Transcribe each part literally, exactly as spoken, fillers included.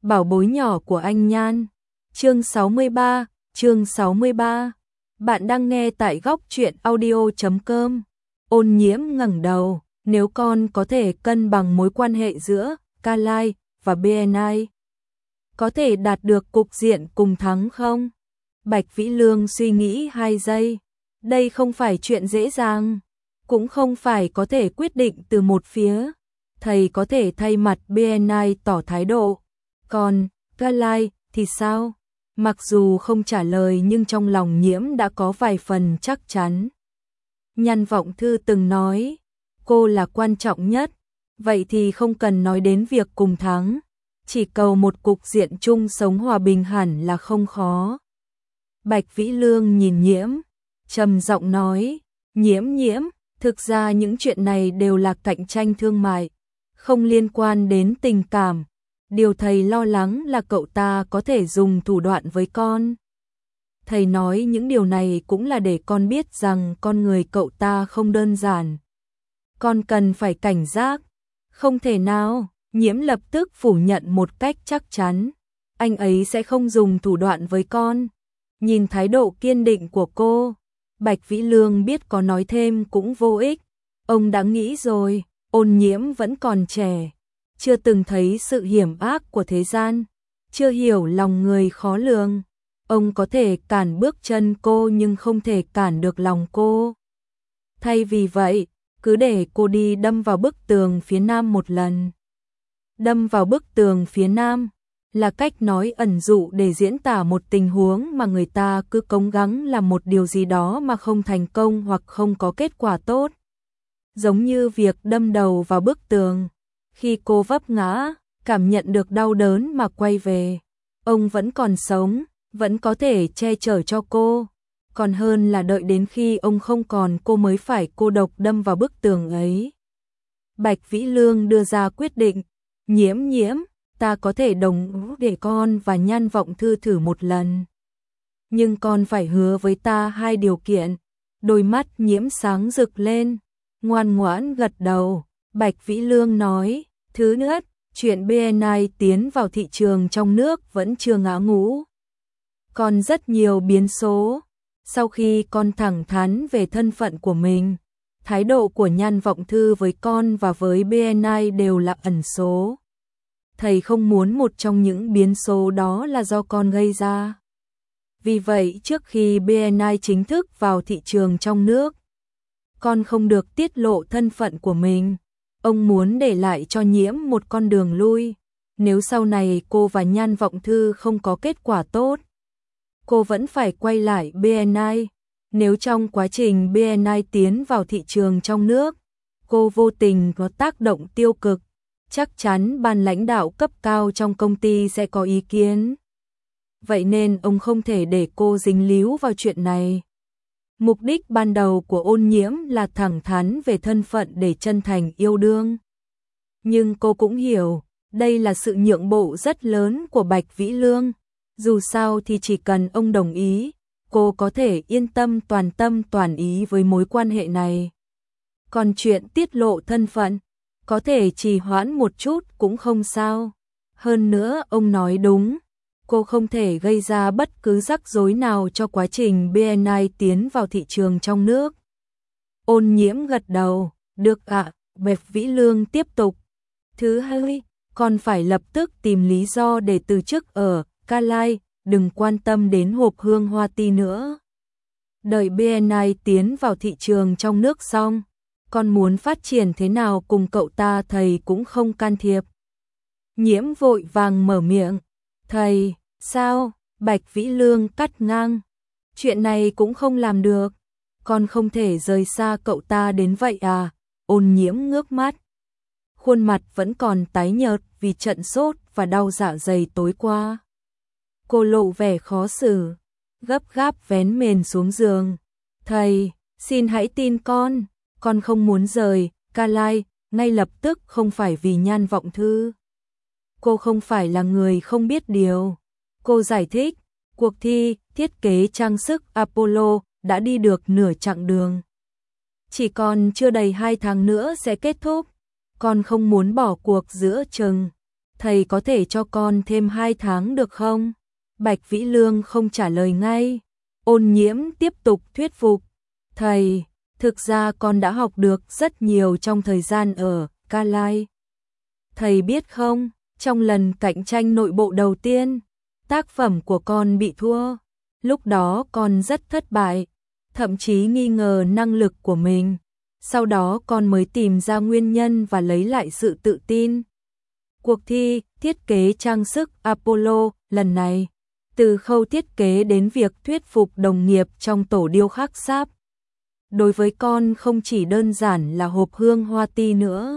bảo bối nhỏ của anh Nhan. Chương sáu mươi ba, chương sáu mươi ba. Bạn đang nghe tại góc truyện audio chấm com. Ôn Nhiễm ngẩng đầu, nếu con có thể cân bằng mối quan hệ giữa Carlyle và bê en i, có thể đạt được cục diện cùng thắng không? Bạch Vĩ Lương suy nghĩ hai giây. Đây không phải chuyện dễ dàng, cũng không phải có thể quyết định từ một phía. Thầy có thể thay mặt bê en i tỏ thái độ. Còn Carlyle thì sao? Mặc dù không trả lời nhưng trong lòng Nhiễm đã có vài phần chắc chắn. Nhan Vọng Thư từng nói, cô là quan trọng nhất, vậy thì không cần nói đến việc cùng thắng, chỉ cầu một cục diện chung sống hòa bình hẳn là không khó. Bạch Vĩ Lương nhìn Nhiễm, trầm giọng nói, Nhiễm Nhiễm, thực ra những chuyện này đều là cạnh tranh thương mại, không liên quan đến tình cảm. Điều thầy lo lắng là cậu ta có thể dùng thủ đoạn với con. Thầy nói những điều này cũng là để con biết rằng con người cậu ta không đơn giản. Con cần phải cảnh giác. Không thể nào, Nhiễm lập tức phủ nhận một cách chắc chắn. Anh ấy sẽ không dùng thủ đoạn với con. Nhìn thái độ kiên định của cô, Bạch Vĩ Lương biết có nói thêm cũng vô ích. Ông đã nghĩ rồi, Ôn Nhiễm vẫn còn trẻ, chưa từng thấy sự hiểm ác của thế gian, chưa hiểu lòng người khó lường. Ông có thể cản bước chân cô nhưng không thể cản được lòng cô. Thay vì vậy, cứ để cô đi đâm vào bức tường phía nam một lần. Đâm vào bức tường phía nam là cách nói ẩn dụ để diễn tả một tình huống mà người ta cứ cố gắng làm một điều gì đó mà không thành công hoặc không có kết quả tốt. Giống như việc đâm đầu vào bức tường. Khi cô vấp ngã, cảm nhận được đau đớn mà quay về, ông vẫn còn sống, vẫn có thể che chở cho cô. Còn hơn là đợi đến khi ông không còn cô mới phải cô độc đâm vào bức tường ấy. Bạch Vĩ Lương đưa ra quyết định, Nhiễm Nhiễm, ta có thể đồng ý để con và Nhan Vọng Thư thử một lần. Nhưng con phải hứa với ta hai điều kiện. Đôi mắt Nhiễm sáng rực lên, ngoan ngoãn gật đầu. Bạch Vĩ Lương nói, thứ nhất, chuyện bê en i tiến vào thị trường trong nước vẫn chưa ngã ngũ. Còn rất nhiều biến số. Sau khi con thẳng thắn về thân phận của mình, thái độ của Nhan Vọng Thư với con và với bê en i đều là ẩn số. Thầy không muốn một trong những biến số đó là do con gây ra. Vì vậy trước khi bê en i chính thức vào thị trường trong nước, con không được tiết lộ thân phận của mình. Ông muốn để lại cho Nhiễm một con đường lui. Nếu sau này cô và Nhan Vọng Thư không có kết quả tốt, cô vẫn phải quay lại bê en i. Nếu trong quá trình bê en i tiến vào thị trường trong nước, cô vô tình có tác động tiêu cực, chắc chắn ban lãnh đạo cấp cao trong công ty sẽ có ý kiến. Vậy nên ông không thể để cô dính líu vào chuyện này. Mục đích ban đầu của Ôn Nhiễm là thẳng thắn về thân phận để chân thành yêu đương. Nhưng cô cũng hiểu, đây là sự nhượng bộ rất lớn của Bạch Vĩ Lương. Dù sao thì chỉ cần ông đồng ý, cô có thể yên tâm toàn tâm toàn ý với mối quan hệ này. Còn chuyện tiết lộ thân phận, có thể trì hoãn một chút cũng không sao. Hơn nữa ông nói đúng, cô không thể gây ra bất cứ rắc rối nào cho quá trình bê en i tiến vào thị trường trong nước. Ôn Nhiễm gật đầu, được ạ. Bạch Vĩ Lương tiếp tục. Thứ hai, con phải lập tức tìm lý do để từ chức ở Carlyle, đừng quan tâm đến hộp hương hoa ti nữa. Đợi bê en i tiến vào thị trường trong nước xong, con muốn phát triển thế nào cùng cậu ta thầy cũng không can thiệp. Nhiễm vội vàng mở miệng. Thầy, sao? Bạch Vĩ Lương cắt ngang. Chuyện này cũng không làm được. Con không thể rời xa cậu ta đến vậy à? Ôn Nhiễm ngước mắt. Khuôn mặt vẫn còn tái nhợt vì trận sốt và đau dạ dày tối qua. Cô lộ vẻ khó xử, gấp gáp vén mền xuống giường. Thầy, xin hãy tin con. Con không muốn rời Carlyle ngay lập tức không phải vì Nhan Vọng Thư. Cô không phải là người không biết điều. Cô giải thích, cuộc thi thiết kế trang sức Apollo đã đi được nửa chặng đường. Chỉ còn chưa đầy hai tháng nữa sẽ kết thúc. Con không muốn bỏ cuộc giữa chừng. thầy có thể cho con thêm hai tháng được không? Bạch Vĩ Lương không trả lời ngay. Ôn Nhiễm tiếp tục thuyết phục. Thầy, thực ra con đã học được rất nhiều trong thời gian ở Ca Lai. Thầy biết không, trong lần cạnh tranh nội bộ đầu tiên, tác phẩm của con bị thua. Lúc đó con rất thất bại, thậm chí nghi ngờ năng lực của mình. Sau đó con mới tìm ra nguyên nhân và lấy lại sự tự tin. Cuộc thi thiết kế trang sức Apollo lần này, từ khâu thiết kế đến việc thuyết phục đồng nghiệp trong tổ điêu khắc sáp, đối với con không chỉ đơn giản là hộp hương hoa ti nữa.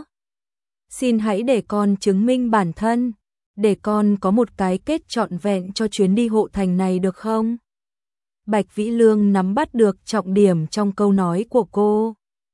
Xin hãy để con chứng minh bản thân, để con có một cái kết trọn vẹn cho chuyến đi hộ thành này được không? Bạch Vĩ Lương nắm bắt được trọng điểm trong câu nói của cô.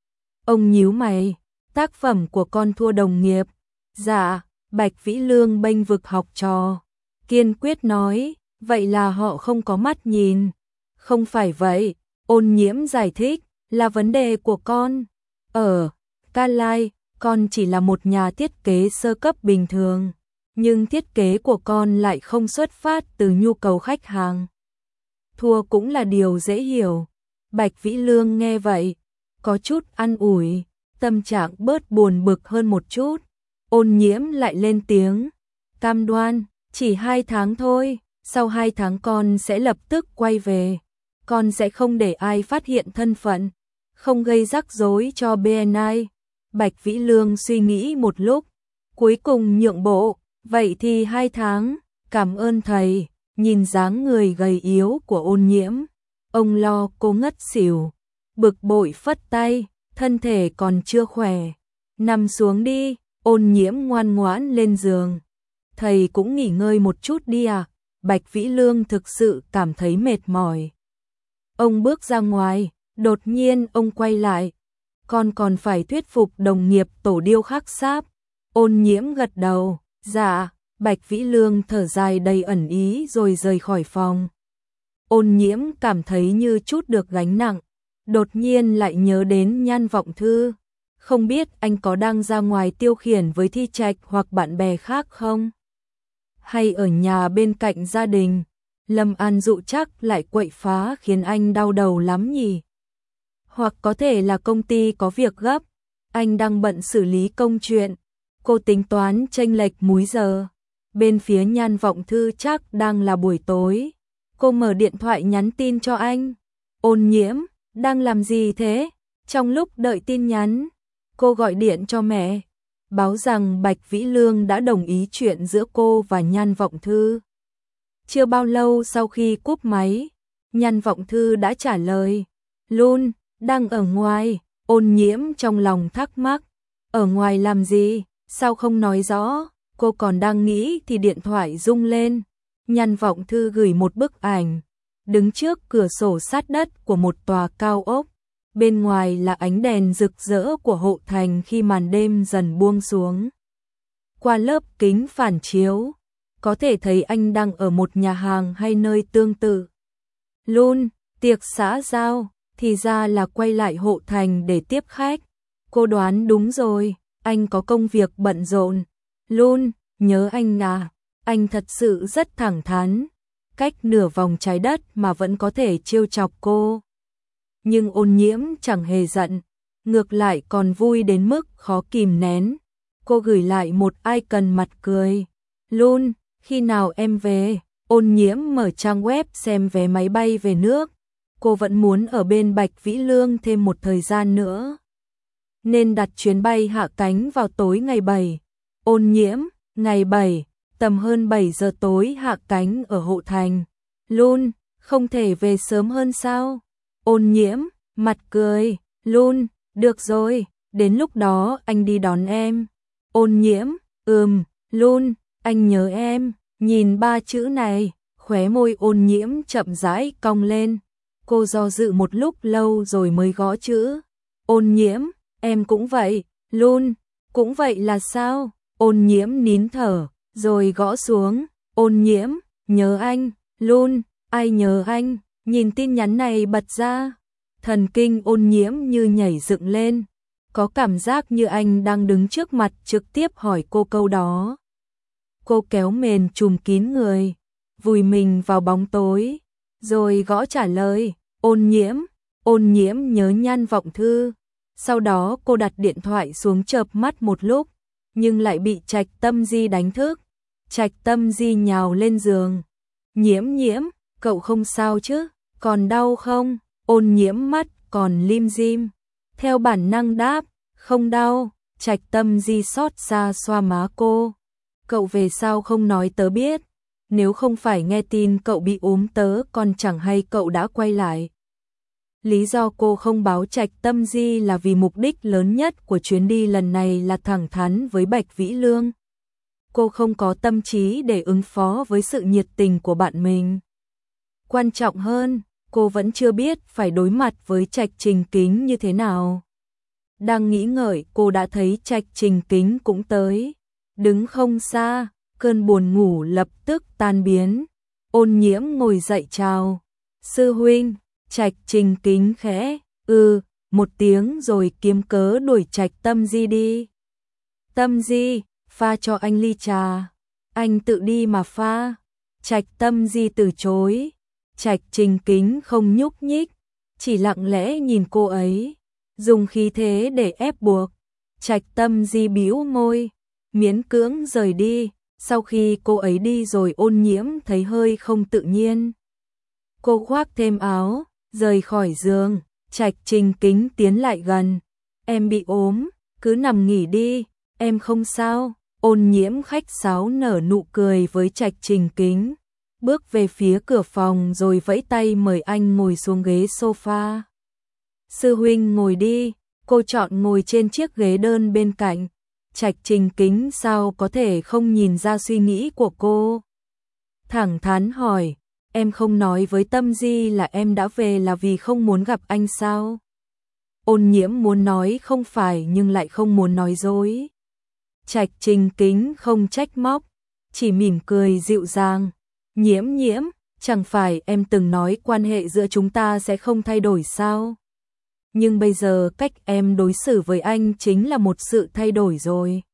Ông nhíu mày, tác phẩm của con thua đồng nghiệp. Dạ, Bạch Vĩ Lương bênh vực học trò, kiên quyết nói, vậy là họ không có mắt nhìn. Không phải vậy, Ôn Nhiễm giải thích, là vấn đề của con. Ở Ca Lai, con chỉ là một nhà thiết kế sơ cấp bình thường, nhưng thiết kế của con lại không xuất phát từ nhu cầu khách hàng. Thua cũng là điều dễ hiểu. Bạch Vĩ Lương nghe vậy, có chút an ủi, tâm trạng bớt buồn bực hơn một chút. Ôn Nhiễm lại lên tiếng, cam đoan, chỉ hai tháng thôi, sau hai tháng con sẽ lập tức quay về. Con sẽ không để ai phát hiện thân phận, không gây rắc rối cho bê en i. Bạch Vĩ Lương suy nghĩ một lúc, cuối cùng nhượng bộ, vậy thì hai tháng, cảm ơn thầy. Nhìn dáng người gầy yếu của Ôn Nhiễm, ông lo cô ngất xỉu, bực bội phất tay, thân thể còn chưa khỏe. Nằm xuống đi, Ôn Nhiễm ngoan ngoãn lên giường. Thầy cũng nghỉ ngơi một chút đi à? Bạch Vĩ Lương thực sự cảm thấy mệt mỏi. Ông bước ra ngoài, đột nhiên ông quay lại. Con còn phải thuyết phục đồng nghiệp tổ điêu khắc sáp. Ôn Nhiễm gật đầu, dạ. Bạch Vĩ Lương thở dài đầy ẩn ý rồi rời khỏi phòng. Ôn Nhiễm cảm thấy như chút được gánh nặng, đột nhiên lại nhớ đến Nhan Vọng Thư. Không biết anh có đang ra ngoài tiêu khiển với Thi Trạch hoặc bạn bè khác không? Hay ở nhà bên cạnh gia đình, Lâm An Dụ chắc lại quậy phá khiến anh đau đầu lắm nhỉ? Hoặc có thể là công ty có việc gấp, anh đang bận xử lý công chuyện, cô tính toán chênh lệch múi giờ. Bên phía Nhan Vọng Thư chắc đang là buổi tối. Cô mở điện thoại nhắn tin cho anh. Ôn Nhiễm, đang làm gì thế? Trong lúc đợi tin nhắn, cô gọi điện cho mẹ, báo rằng Bạch Vĩ Lương đã đồng ý chuyện giữa cô và Nhan Vọng Thư. Chưa bao lâu sau khi cúp máy, Nhan Vọng Thư đã trả lời. Luôn, đang ở ngoài. Ôn Nhiễm trong lòng thắc mắc. Ở ngoài làm gì? Sao không nói rõ? Cô còn đang nghĩ thì điện thoại rung lên. Nhan Vọng Thư gửi một bức ảnh, đứng trước cửa sổ sát đất của một tòa cao ốc. Bên ngoài là ánh đèn rực rỡ của hộ thành khi màn đêm dần buông xuống. Qua lớp kính phản chiếu, có thể thấy anh đang ở một nhà hàng hay nơi tương tự. Luôn, tiệc xã giao, thì ra là quay lại hộ thành để tiếp khách. Cô đoán đúng rồi, anh có công việc bận rộn. Luôn, nhớ anh à, anh thật sự rất thẳng thắn, cách nửa vòng trái đất mà vẫn có thể trêu chọc cô. Nhưng Ôn Nhiễm chẳng hề giận, ngược lại còn vui đến mức khó kìm nén. Cô gửi lại một icon mặt cười. Luôn, khi nào em về? Ôn Nhiễm mở trang web xem vé máy bay về nước. Cô vẫn muốn ở bên Bạch Vĩ Lương thêm một thời gian nữa, nên đặt chuyến bay hạ cánh vào tối ngày bảy. Ôn Nhiễm, ngày bảy, tầm hơn bảy giờ tối hạ cánh ở hộ thành. Luôn, không thể về sớm hơn sao? Ôn Nhiễm, mặt cười. Luôn, được rồi, đến lúc đó anh đi đón em. Ôn Nhiễm, ừm. Luôn, anh nhớ em. Nhìn ba chữ này, khóe môi Ôn Nhiễm chậm rãi cong lên. Cô do dự một lúc lâu rồi mới gõ chữ. Ôn Nhiễm, em cũng vậy. Luôn, cũng vậy là sao? Ôn Nhiễm nín thở, rồi gõ xuống. Ôn Nhiễm, nhớ anh. Luôn, ai nhớ anh? Nhìn tin nhắn này bật ra, thần kinh Ôn Nhiễm như nhảy dựng lên, có cảm giác như anh đang đứng trước mặt trực tiếp hỏi cô câu đó. Cô kéo mền trùm kín người, vùi mình vào bóng tối, rồi gõ trả lời, Ôn Nhiễm. Ôn Nhiễm nhớ nhan vọng thư. Sau đó cô đặt điện thoại xuống chợp mắt một lúc, nhưng lại bị Trạch Tâm Di đánh thức. Trạch Tâm Di nhào lên giường. Nhiễm Nhiễm, cậu không sao chứ? Còn đau không? Ôn Nhiễm mắt còn lim dim. Theo bản năng đáp, không đau. Trạch Tâm Di xót xa xoa má cô. Cậu về sao không nói tớ biết? Nếu không phải nghe tin cậu bị ốm tớ còn chẳng hay cậu đã quay lại. Lý do cô không báo Trạch Tâm Di là vì mục đích lớn nhất của chuyến đi lần này là thẳng thắn với Bạch Vĩ Lương. Cô không có tâm trí để ứng phó với sự nhiệt tình của bạn mình. Quan trọng hơn, cô vẫn chưa biết phải đối mặt với Trạch Trình Kính như thế nào. Đang nghĩ ngợi, cô đã thấy Trạch Trình Kính cũng tới. Đứng không xa, cơn buồn ngủ lập tức tan biến. Ôn Nhiễm ngồi dậy chào. Sư huynh. Trạch Trình Kính khẽ, ừ, một tiếng rồi kiếm cớ đuổi Trạch Tâm Di đi. Tâm Di, pha cho anh ly trà. Anh tự đi mà pha. Trạch Tâm Di từ chối. Trạch Trình Kính không nhúc nhích, chỉ lặng lẽ nhìn cô ấy, dùng khí thế để ép buộc. Trạch Tâm Di bĩu môi, miễn cưỡng rời đi. Sau khi cô ấy đi rồi, Ôn Nhiễm thấy hơi không tự nhiên. Cô khoác thêm áo, rời khỏi giường. Trạch Trình Kính tiến lại gần. Em bị ốm, cứ nằm nghỉ đi, em không sao. Ôn Nhiễm khách sáo nở nụ cười với Trạch Trình Kính, bước về phía cửa phòng rồi vẫy tay mời anh ngồi xuống ghế sofa. Sư huynh ngồi đi. Cô chọn ngồi trên chiếc ghế đơn bên cạnh. Trạch Trình Kính sao có thể không nhìn ra suy nghĩ của cô. Thẳng thắn hỏi, em không nói với Tâm Di là em đã về là vì không muốn gặp anh sao? Ôn Nhiễm muốn nói không phải nhưng lại không muốn nói dối. Trạch Trình Kính không trách móc, chỉ mỉm cười dịu dàng. Nhiễm Nhiễm, chẳng phải em từng nói quan hệ giữa chúng ta sẽ không thay đổi sao? Nhưng bây giờ cách em đối xử với anh chính là một sự thay đổi rồi.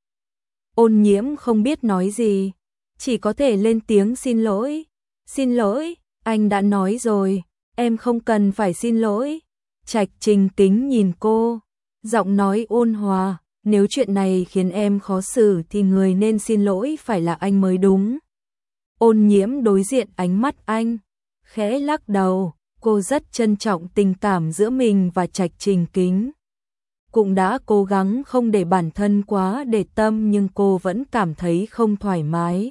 Ôn Nhiễm không biết nói gì, chỉ có thể lên tiếng xin lỗi. Xin lỗi, anh đã nói rồi, em không cần phải xin lỗi. Trạch Trình Kính nhìn cô, giọng nói ôn hòa, nếu chuyện này khiến em khó xử thì người nên xin lỗi phải là anh mới đúng. Ôn Nhiễm đối diện ánh mắt anh, khẽ lắc đầu. Cô rất trân trọng tình cảm giữa mình và Trạch Trình Kính. Cũng đã cố gắng không để bản thân quá để tâm nhưng cô vẫn cảm thấy không thoải mái.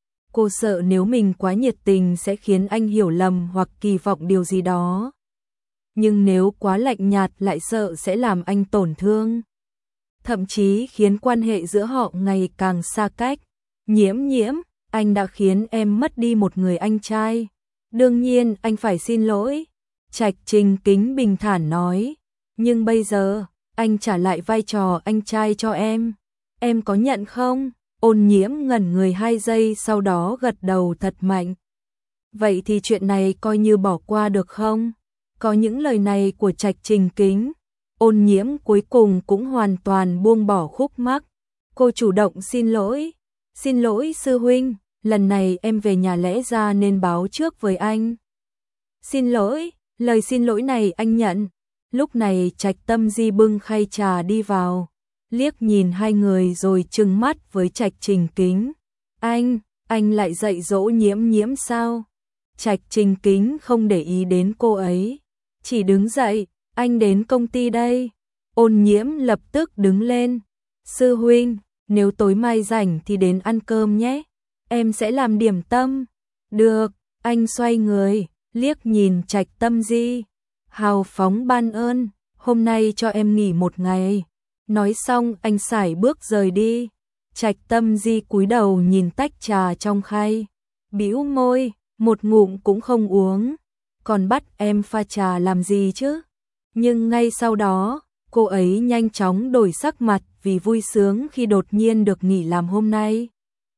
Cô sợ nếu mình quá nhiệt tình sẽ khiến anh hiểu lầm hoặc kỳ vọng điều gì đó. Nhưng nếu quá lạnh nhạt lại sợ sẽ làm anh tổn thương. Thậm chí khiến quan hệ giữa họ ngày càng xa cách. Nhiễm Nhiễm, anh đã khiến em mất đi một người anh trai. Đương nhiên anh phải xin lỗi. Trạch Trình Kính bình thản nói. Nhưng bây giờ, anh trả lại vai trò anh trai cho em. Em có nhận không? Ôn Nhiễm ngẩn người hai giây sau đó gật đầu thật mạnh. Vậy thì chuyện này coi như bỏ qua được không? Có những lời này của Trạch Trình Kính, Ôn Nhiễm cuối cùng cũng hoàn toàn buông bỏ khúc mắc. Cô chủ động xin lỗi. Xin lỗi sư huynh. Lần này em về nhà lẽ ra nên báo trước với anh. Xin lỗi, lời xin lỗi này anh nhận. Lúc này Trạch Tâm Di bưng khay trà đi vào, liếc nhìn hai người rồi trừng mắt với Trạch Trình Kính. Anh, anh lại dạy dỗ Nhiễm Nhiễm sao? Trạch Trình Kính không để ý đến cô ấy, chỉ đứng dậy, anh đến công ty đây. Ôn Nhiễm lập tức đứng lên. Sư huynh, nếu tối mai rảnh thì đến ăn cơm nhé. Em sẽ làm điểm tâm. Được, anh xoay người, liếc nhìn Trạch Tâm Di. Hào phóng ban ơn, hôm nay cho em nghỉ một ngày. Nói xong anh sải bước rời đi. Trạch Tâm Di cúi đầu nhìn tách trà trong khay, bĩu môi, một ngụm cũng không uống. Còn bắt em pha trà làm gì chứ? Nhưng ngay sau đó, cô ấy nhanh chóng đổi sắc mặt vì vui sướng khi đột nhiên được nghỉ làm hôm nay.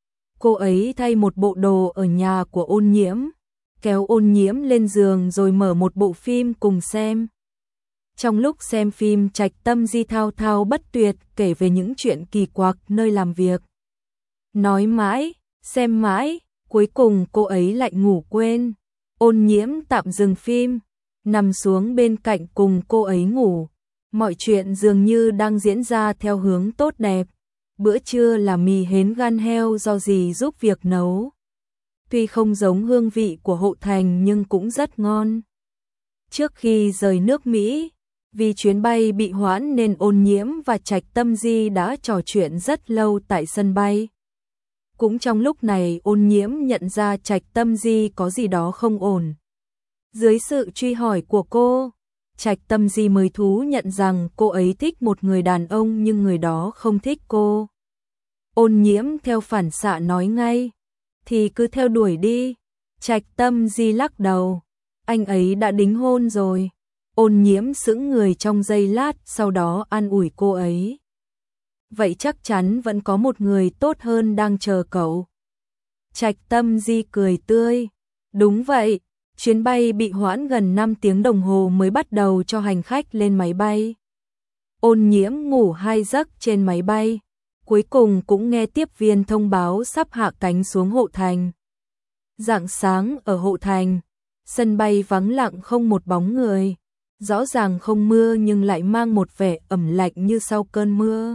Cô ấy thay một bộ đồ ở nhà của Ôn Nhiễm, kéo Ôn Nhiễm lên giường rồi mở một bộ phim cùng xem. Trong lúc xem phim, Trạch Tâm Di thao thao bất tuyệt kể về những chuyện kỳ quặc nơi làm việc. Nói mãi, Xem mãi, cuối cùng cô ấy lại ngủ quên. Ôn Nhiễm tạm dừng phim, nằm xuống bên cạnh cùng cô ấy ngủ. Mọi chuyện dường như đang diễn ra theo hướng tốt đẹp. Bữa trưa là mì hến gan heo do dì giúp việc nấu. Tuy không giống hương vị của Hộ Thành nhưng cũng rất ngon. Trước khi rời nước Mỹ, vì chuyến bay bị hoãn nên Ôn Nhiễm và Trạch Tâm Di đã trò chuyện rất lâu tại sân bay. Cũng trong lúc này Ôn Nhiễm nhận ra Trạch Tâm Di có gì đó không ổn. Dưới sự truy hỏi của cô, Trạch Tâm Di mới thú nhận rằng cô ấy thích một người đàn ông nhưng người đó không thích cô. Ôn Nhiễm theo phản xạ nói ngay, thì cứ theo đuổi đi. Trạch Tâm Di lắc đầu, anh ấy đã đính hôn rồi. Ôn Nhiễm sững người trong giây lát, sau đó an ủi cô ấy. Vậy chắc chắn vẫn có một người tốt hơn đang chờ cậu. Trạch Tâm Di cười tươi, đúng vậy, chuyến bay bị hoãn gần năm tiếng đồng hồ mới bắt đầu cho hành khách lên máy bay. Ôn Nhiễm ngủ hai giấc trên máy bay, cuối cùng cũng nghe tiếp viên thông báo sắp hạ cánh xuống Hộ Thành. Rạng sáng ở Hộ Thành, sân bay vắng lặng không một bóng người, rõ ràng không mưa nhưng lại mang một vẻ ẩm lạnh như sau cơn mưa.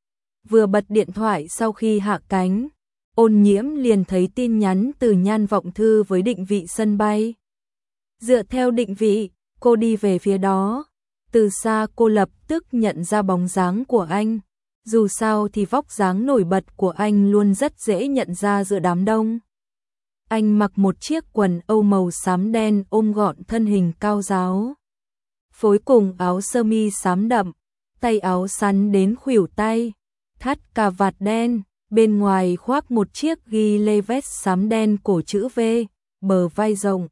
Vừa bật điện thoại sau khi hạ cánh, Ôn Nhiễm liền thấy tin nhắn từ Nhan Vọng Thư với định vị sân bay. Dựa theo định vị, cô đi về phía đó. Từ xa cô lập tức nhận ra bóng dáng của anh. Dù sao thì vóc dáng nổi bật của anh luôn rất dễ nhận ra giữa đám đông. Anh mặc một chiếc quần âu màu xám đen ôm gọn thân hình cao ráo. Phối cùng áo sơ mi xám đậm, tay áo sắn đến khuỷu tay, thắt cà vạt đen, bên ngoài khoác một chiếc ghi lê vest xám đen cổ chữ V, bờ vai rộng,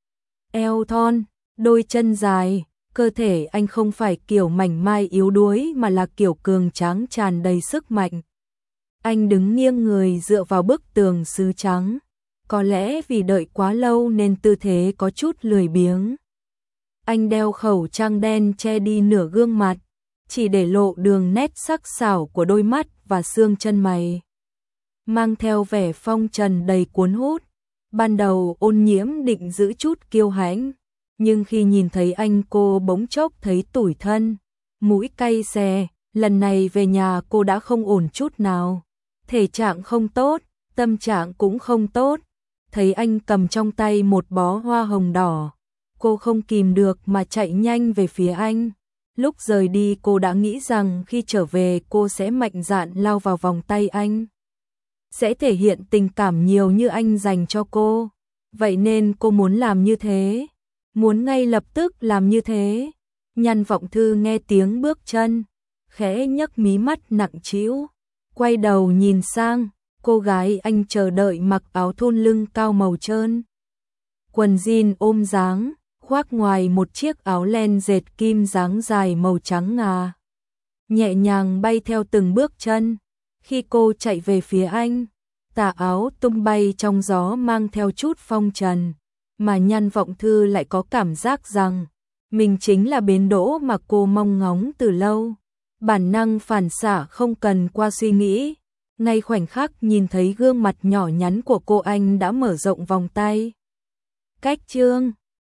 eo thon, đôi chân dài. Cơ thể anh không phải kiểu mảnh mai yếu đuối mà là kiểu cường tráng tràn đầy sức mạnh. Anh đứng nghiêng người dựa vào bức tường sứ trắng. Có lẽ vì đợi quá lâu nên tư thế có chút lười biếng. Anh đeo khẩu trang đen che đi nửa gương mặt, chỉ để lộ đường nét sắc sảo của đôi mắt và xương chân mày. Mang theo vẻ phong trần đầy cuốn hút. Ban đầu Ôn Nhiễm định giữ chút kiêu hãnh, nhưng khi nhìn thấy anh cô bỗng chốc thấy tủi thân, mũi cay xè. Lần này về nhà cô đã không ổn chút nào. Thể trạng không tốt, tâm trạng cũng không tốt. Thấy anh cầm trong tay một bó hoa hồng đỏ, cô không kìm được mà chạy nhanh về phía anh. Lúc rời đi cô đã nghĩ rằng khi trở về cô sẽ mạnh dạn lao vào vòng tay anh. Sẽ thể hiện tình cảm nhiều như anh dành cho cô. Vậy nên cô muốn làm như thế. Muốn ngay lập tức làm như thế. Nhan Vọng Thư nghe tiếng bước chân, khẽ nhấc mí mắt nặng trĩu, quay đầu nhìn sang, cô gái anh chờ đợi mặc áo thun lưng cao màu trơn, quần jean ôm dáng, khoác ngoài một chiếc áo len dệt kim dáng dài màu trắng ngà, nhẹ nhàng bay theo từng bước chân. Khi cô chạy về phía anh, tà áo tung bay trong gió mang theo chút phong trần, mà Nhan Vọng Thư lại có cảm giác rằng mình chính là bến đỗ mà cô mong ngóng từ lâu. Bản năng phản xạ không cần qua suy nghĩ, ngay khoảnh khắc nhìn thấy gương mặt nhỏ nhắn của cô anh đã mở rộng vòng tay. Cách chương